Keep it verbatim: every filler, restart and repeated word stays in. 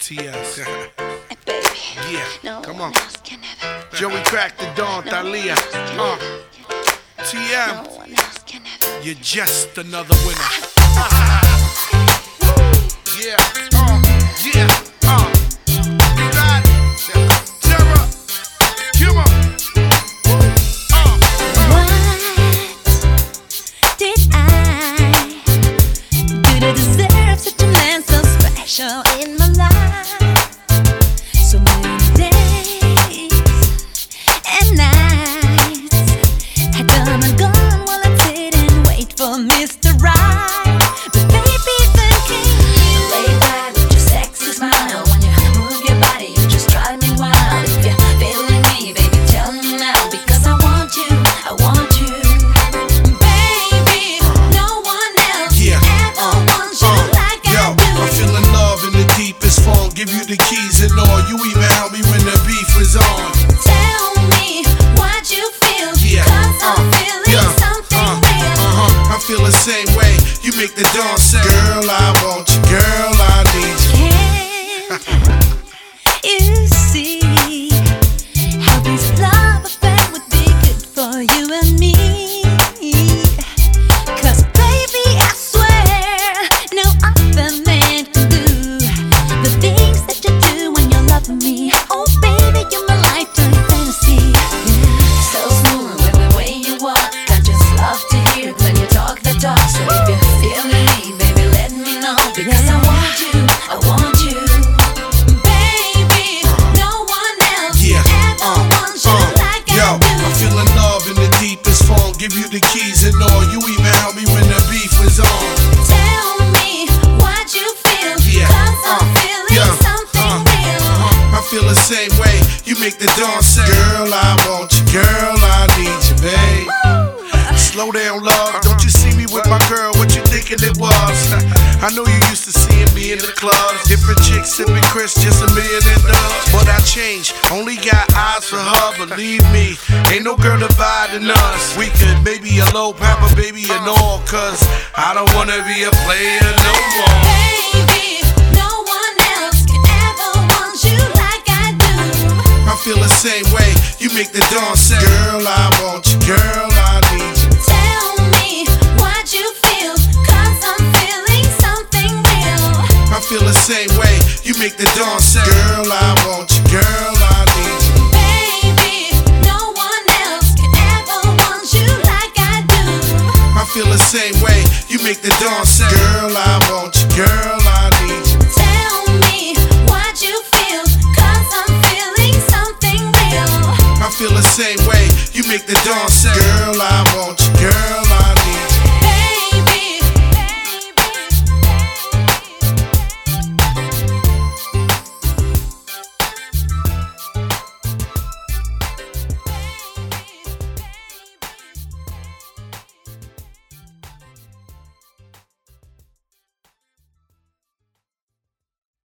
T S. Hey, baby. Yeah, No come one on. else can have it. Joey Crack the Dawn, No Thalia. one else can Uh, have it. T M, No one else can have it. you're just another winner. Yeah, uh, yeah, uh. You got it. Terror. Come on. Uh. What did I do to deserve such a man so special in my life? So many days and nights had come and gone while I sit and wait for Mister Right. But baby, then came you. Lay back with your sexy smile. When you move your body, you just drive me wild. If you're feeling me, baby, tell me now, because I want you, I want you. Baby, no one else Yeah, ever wants you like Yo, I do. I'm feeling love in the deepest form. Give you the keys and all. You even help me when the beef was on. Tell me what you feel, Yeah, 'cause I'm uh, feeling yeah, something uh, real. uh-huh. I feel the same way. You make the dawn say, girl, I want you. Girl, I need you. Can't you see how this love affair would be good for you and me? 'Cause baby, I swear no other man can do the things that you do when you're loving me. Oh baby, you're my lifetime fantasy. So smooth with the way you walk, I just love to hear it when you talk the talk. So if you're feeling me, baby, let me know, because I want you, I want you. Baby, no one else Yeah, ever uh, wants you uh, like yo, I do. I'm feeling love in the deepest form. Give you the keys and all. You even help me when the beef was on. Tell me what you feel, Yeah, 'cause I'm uh, feeling yeah, something uh, real. Uh-huh. I feel the same way. You make the dawn say, girl, I want you. Girl, I need you, babe. Slow down, love. Don't you see me with my girl? What you thinking it was? I know you used to seeing me in the clubs. Different chicks sipping Chris, just a million and dubs. But I changed, only got eyes for her. Believe me, ain't no girl dividing us. We could maybe a low papa, baby, and all. Cause I don't wanna be a player no more. Baby, no one else can ever want you like I do. I feel the same way. You make the dawn say, girl, I want you. Girl, I need you. Tell me what you feel, 'cause I'm feeling something real. I feel the same way. You make the dawn say, girl, I want you. Girl, I need you. Baby, no one else can ever want you like I do. I feel the same way. You make the dawn say, girl, I want you. Girl, I need you. Tell me what you feel, 'cause I'm feeling something real. I feel the same way. You make the dawn say, girl, I want you. Girl,